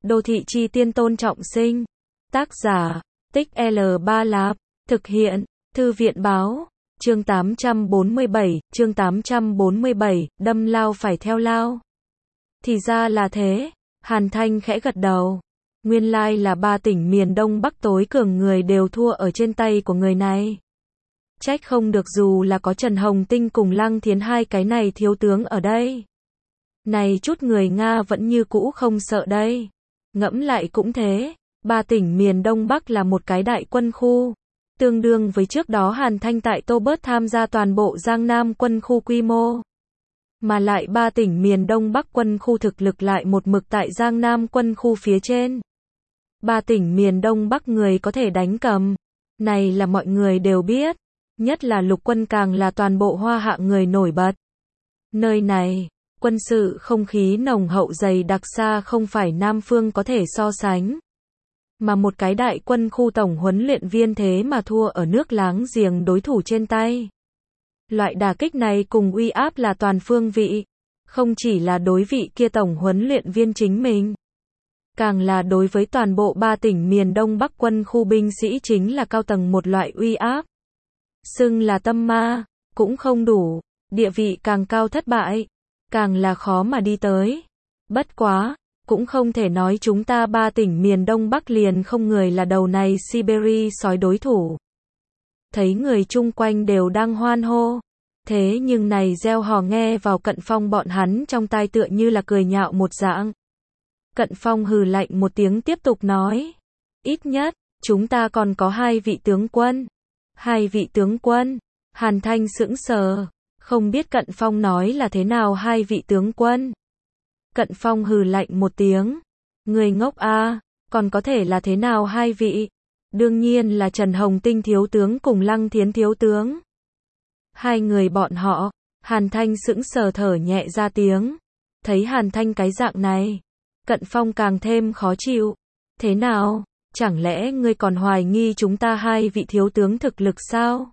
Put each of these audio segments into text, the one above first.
Đô thị chi tiên Tôn Trọng Sinh. Tác giả, Tích L3 Lạp. Thực hiện, Thư viện báo. Chương 847, đâm lao phải theo lao. Thì ra là thế. Hàn Thanh khẽ gật đầu. Nguyên lai là ba tỉnh miền Đông Bắc tối cường người đều thua ở trên tay của người này. Trách không được dù là có Trần Hồng Tinh cùng Lăng Thiến hai cái này thiếu tướng ở đây. Này chút người Nga vẫn như cũ không sợ đây. Ngẫm lại cũng thế, ba tỉnh miền Đông Bắc là một cái đại quân khu. Tương đương với trước đó Hàn Thanh tại Tô Bớt tham gia toàn bộ Giang Nam quân khu quy mô. Mà lại ba tỉnh miền Đông Bắc quân khu thực lực lại một mực tại Giang Nam quân khu phía trên. Ba tỉnh miền Đông Bắc người có thể đánh cầm. Này là mọi người đều biết. Nhất là lục quân càng là toàn bộ Hoa Hạ người nổi bật. Nơi này, quân sự không khí nồng hậu dày đặc xa không phải Nam Phương có thể so sánh. Mà một cái đại quân khu tổng huấn luyện viên thế mà thua ở nước láng giềng đối thủ trên tay. Loại đả kích này cùng uy áp là toàn phương vị. Không chỉ là đối vị kia tổng huấn luyện viên chính mình. Càng là đối với toàn bộ ba tỉnh miền Đông Bắc quân khu binh sĩ chính là cao tầng một loại uy áp. Xưng là tâm ma, cũng không đủ. Địa vị càng cao thất bại, càng là khó mà đi tới. Bất quá, cũng không thể nói chúng ta ba tỉnh miền Đông Bắc liền không người là đầu này Siberia sói đối thủ. Thấy người chung quanh đều đang hoan hô. Thế nhưng này gieo hò nghe vào Cận Phong bọn hắn trong tai tựa như là cười nhạo một dạng. Cận Phong hừ lạnh một tiếng tiếp tục nói. Ít nhất, chúng ta còn có hai vị tướng quân. Hai vị tướng quân. Hàn Thanh sững sờ. Không biết Cận Phong nói là thế nào hai vị tướng quân. Cận Phong hừ lạnh một tiếng. Người ngốc a, còn có thể là thế nào hai vị? Đương nhiên là Trần Hồng Tinh thiếu tướng cùng Lăng Thiến thiếu tướng. Hai người bọn họ. Hàn Thanh sững sờ thở nhẹ ra tiếng. Thấy Hàn Thanh cái dạng này, Cận Phong càng thêm khó chịu. Thế nào? Chẳng lẽ ngươi còn hoài nghi chúng ta hai vị thiếu tướng thực lực sao?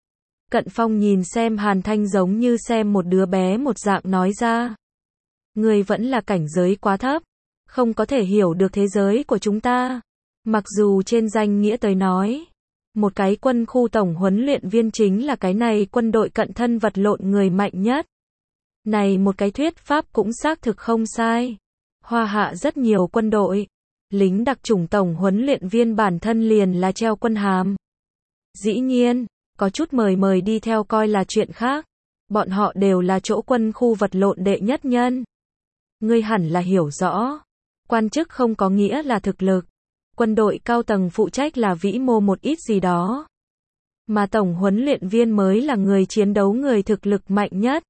Cận Phong nhìn xem Hàn Thanh giống như xem một đứa bé một dạng nói ra. Ngươi vẫn là cảnh giới quá thấp, không có thể hiểu được thế giới của chúng ta. Mặc dù trên danh nghĩa tới nói, một cái quân khu tổng huấn luyện viên chính là cái này quân đội cận thân vật lộn người mạnh nhất. Này một cái thuyết pháp cũng xác thực không sai. Hoa Hạ rất nhiều quân đội, lính đặc chủng tổng huấn luyện viên bản thân liền là treo quân hàm. Dĩ nhiên, có chút mời đi theo coi là chuyện khác. Bọn họ đều là chỗ quân khu vật lộn đệ nhất nhân. Ngươi hẳn là hiểu rõ. Quan chức không có nghĩa là thực lực. Quân đội cao tầng phụ trách là vĩ mô một ít gì đó. Mà tổng huấn luyện viên mới là người chiến đấu người thực lực mạnh nhất.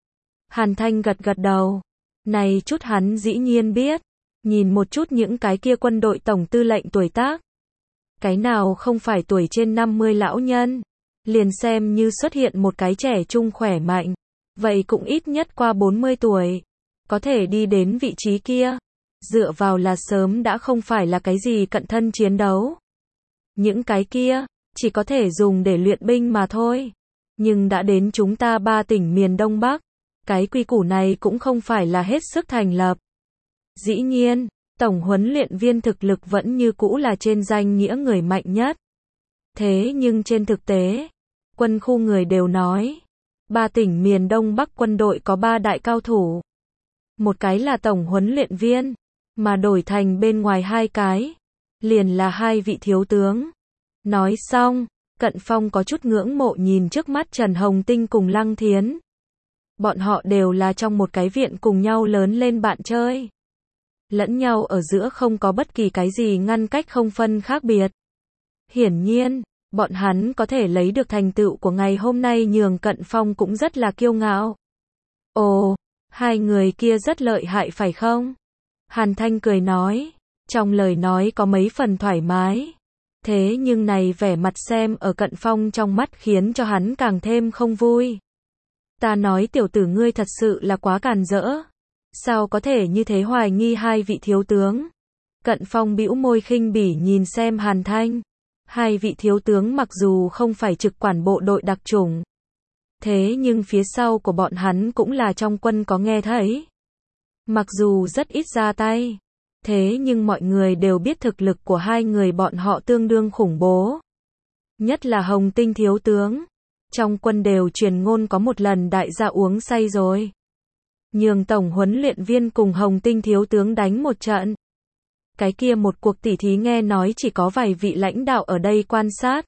Hàn Thanh gật đầu. Này chút hắn dĩ nhiên biết. Nhìn một chút những cái kia quân đội tổng tư lệnh tuổi tác. Cái nào không phải tuổi trên 50 lão nhân. Liền xem như xuất hiện một cái trẻ trung khỏe mạnh. Vậy cũng ít nhất qua 40 tuổi. Có thể đi đến vị trí kia. Dựa vào là sớm đã không phải là cái gì cận thân chiến đấu. Những cái kia, chỉ có thể dùng để luyện binh mà thôi. Nhưng đã đến chúng ta ba tỉnh miền Đông Bắc. Cái quy củ này cũng không phải là hết sức thành lập. Dĩ nhiên, tổng huấn luyện viên thực lực vẫn như cũ là trên danh nghĩa người mạnh nhất. Thế nhưng trên thực tế, quân khu người đều nói, ba tỉnh miền Đông Bắc quân đội có ba đại cao thủ. Một cái là tổng huấn luyện viên, mà đổi thành bên ngoài hai cái, liền là hai vị thiếu tướng. Nói xong, Cận Phong có chút ngưỡng mộ nhìn trước mắt Trần Hồng Tinh cùng Lăng Thiến. Bọn họ đều là trong một cái viện cùng nhau lớn lên bạn chơi. Lẫn nhau ở giữa không có bất kỳ cái gì ngăn cách không phân khác biệt. Hiển nhiên, bọn hắn có thể lấy được thành tựu của ngày hôm nay nhường Cận Phong cũng rất là kiêu ngạo. Ồ, hai người kia rất lợi hại phải không? Hàn Thanh cười nói, trong lời nói có mấy phần thoải mái. Thế nhưng này vẻ mặt xem ở Cận Phong trong mắt khiến cho hắn càng thêm không vui. Ta nói tiểu tử ngươi thật sự là quá càn rỡ. Sao có thể như thế hoài nghi hai vị thiếu tướng? Cận Phong bĩu môi khinh bỉ nhìn xem Hàn Thanh. Hai vị thiếu tướng mặc dù không phải trực quản bộ đội đặc chủng. Thế nhưng phía sau của bọn hắn cũng là trong quân có nghe thấy. Mặc dù rất ít ra tay. Thế nhưng mọi người đều biết thực lực của hai người bọn họ tương đương khủng bố. Nhất là Hồng Tinh thiếu tướng. Trong quân đều truyền ngôn có một lần đại gia uống say rồi. Nhường tổng huấn luyện viên cùng Hồng Tinh thiếu tướng đánh một trận. Cái kia một cuộc tỉ thí nghe nói chỉ có vài vị lãnh đạo ở đây quan sát.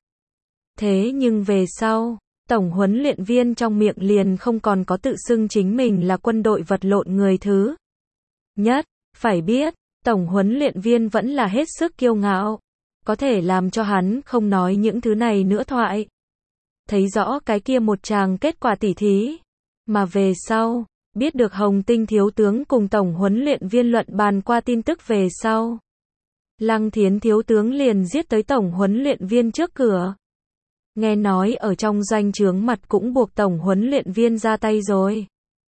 Thế nhưng về sau, tổng huấn luyện viên trong miệng liền không còn có tự xưng chính mình là quân đội vật lộn người thứ nhất. Phải biết, tổng huấn luyện viên vẫn là hết sức kiêu ngạo. Có thể làm cho hắn không nói những thứ này nữa thoại. Thấy rõ cái kia một tràng kết quả tỉ thí. Mà về sau, biết được Hồng Tinh thiếu tướng cùng tổng huấn luyện viên luận bàn qua tin tức về sau. Lăng Thiến thiếu tướng liền giết tới tổng huấn luyện viên trước cửa. Nghe nói ở trong doanh trướng mặt cũng buộc tổng huấn luyện viên ra tay rồi.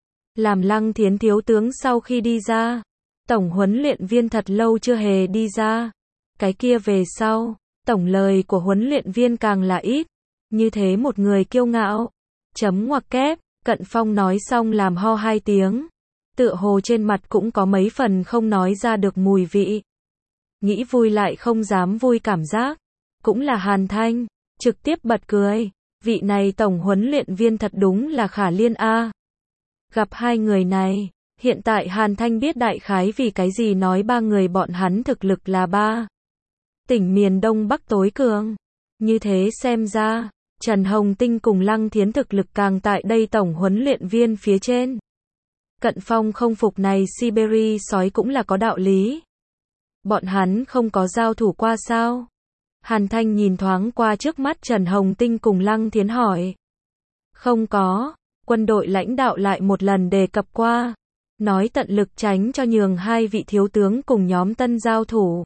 Làm Lăng Thiến thiếu tướng sau khi đi ra, tổng huấn luyện viên thật lâu chưa hề đi ra. Cái kia về sau, tổng lời của huấn luyện viên càng là ít. Như thế một người kiêu ngạo. Chấm ngoặc kép, Cận Phong nói xong làm ho hai tiếng. Tựa hồ trên mặt cũng có mấy phần không nói ra được mùi vị. Nghĩ vui lại không dám vui cảm giác. Cũng là Hàn Thanh, trực tiếp bật cười. Vị này tổng huấn luyện viên thật đúng là khả liên a. Gặp hai người này, hiện tại Hàn Thanh biết đại khái vì cái gì nói ba người bọn hắn thực lực là ba tỉnh miền Đông Bắc tối cường. Như thế xem ra, Trần Hồng Tinh cùng Lăng Thiến thực lực càng tại đây tổng huấn luyện viên phía trên. Cận Phong không phục này Siberia sói cũng là có đạo lý. Bọn hắn không có giao thủ qua sao? Hàn Thanh nhìn thoáng qua trước mắt Trần Hồng Tinh cùng Lăng Thiến hỏi. Không có, quân đội lãnh đạo lại một lần đề cập qua. Nói tận lực tránh cho nhường hai vị thiếu tướng cùng nhóm tân giao thủ.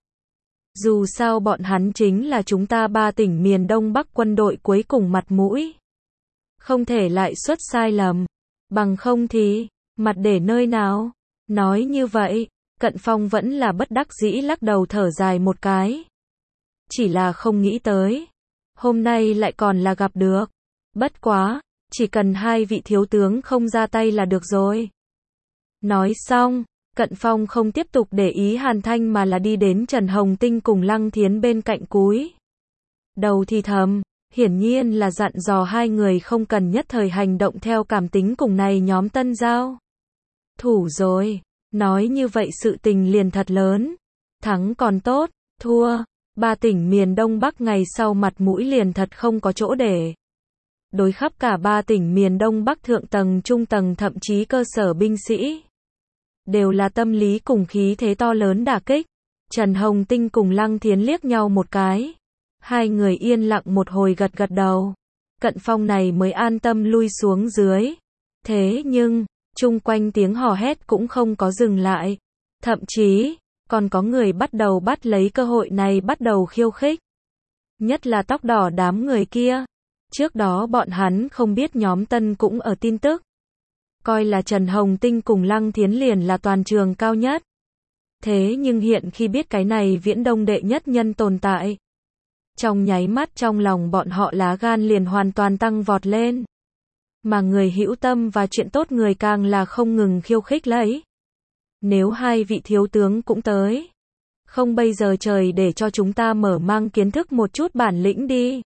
Dù sao bọn hắn chính là chúng ta ba tỉnh miền Đông Bắc quân đội cuối cùng mặt mũi. Không thể lại xuất sai lầm. Bằng không thì, mặt để nơi nào? Nói như vậy, Cận Phong vẫn là bất đắc dĩ lắc đầu thở dài một cái. Chỉ là không nghĩ tới. Hôm nay lại còn là gặp được. Bất quá, chỉ cần hai vị thiếu tướng không ra tay là được rồi. Nói xong, Cận Phong không tiếp tục để ý Hàn Thanh mà là đi đến Trần Hồng Tinh cùng Lăng Thiến bên cạnh cúi đầu thì thầm, hiển nhiên là dặn dò hai người không cần nhất thời hành động theo cảm tính cùng này nhóm tân giao thủ rồi. Nói như vậy sự tình liền thật lớn. Thắng còn tốt, thua, ba tỉnh miền Đông Bắc ngày sau mặt mũi liền thật không có chỗ để. Đối khắp cả ba tỉnh miền Đông Bắc thượng tầng, trung tầng thậm chí cơ sở binh sĩ. Đều là tâm lý cùng khí thế to lớn đả kích. Trần Hồng Tinh cùng Lăng Thiến liếc nhau một cái. Hai người yên lặng một hồi gật gật đầu. Cận Phong này mới an tâm lui xuống dưới. Thế nhưng, chung quanh tiếng hò hét cũng không có dừng lại. Thậm chí, còn có người bắt đầu bắt lấy cơ hội này bắt đầu khiêu khích. Nhất là tóc đỏ đám người kia. Trước đó bọn hắn không biết nhóm tân cũng ở tin tức. Coi là Trần Hồng Tinh cùng Lăng Thiến liền là toàn trường cao nhất. Thế nhưng hiện khi biết cái này Viễn Đông đệ nhất nhân tồn tại. Trong nháy mắt trong lòng bọn họ lá gan liền hoàn toàn tăng vọt lên. Mà người hữu tâm và chuyện tốt người càng là không ngừng khiêu khích lấy. Nếu hai vị thiếu tướng cũng tới. Không bây giờ trời để cho chúng ta mở mang kiến thức một chút bản lĩnh đi.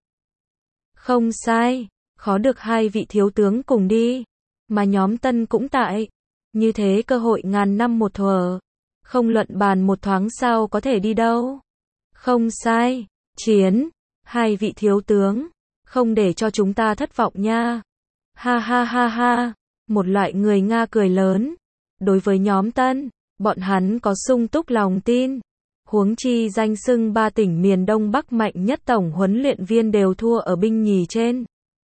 Không sai, khó được hai vị thiếu tướng cùng đi. Mà nhóm tân cũng tại. Như thế cơ hội ngàn năm một thuở. Không luận bàn một thoáng sao có thể đi đâu. Không sai, chiến, hai vị thiếu tướng. Không để cho chúng ta thất vọng nha. Ha ha ha ha, một loại người Nga cười lớn. Đối với nhóm tân, bọn hắn có sung túc lòng tin. Huống chi danh xưng ba tỉnh miền Đông Bắc mạnh nhất tổng huấn luyện viên đều thua ở binh nhì trên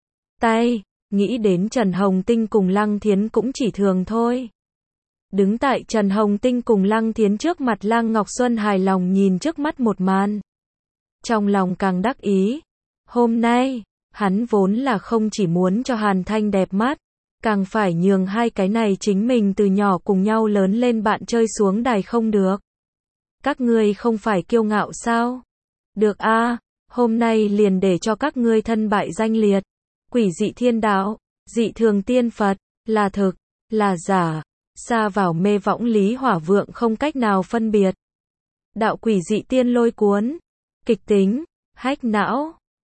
tay. Nghĩ đến Trần Hồng Tinh cùng Lăng Thiến cũng chỉ thường thôi. Đứng tại Trần Hồng Tinh cùng Lăng Thiến trước mặt Lăng Ngọc Xuân hài lòng nhìn trước mắt một màn. Trong lòng càng đắc ý. Hôm nay, hắn vốn là không chỉ muốn cho Hàn Thanh đẹp mắt, càng phải nhường hai cái này chính mình từ nhỏ cùng nhau lớn lên bạn chơi xuống đài không được. Các ngươi không phải kiêu ngạo sao? Được a, hôm nay liền để cho các ngươi thân bại danh liệt. Quỷ dị thiên đạo, dị thường tiên Phật, là thực, là giả, xa vào mê võng lý hỏa vượng không cách nào phân biệt. đạo quỷ dị tiên lôi cuốn, kịch tính, hack não.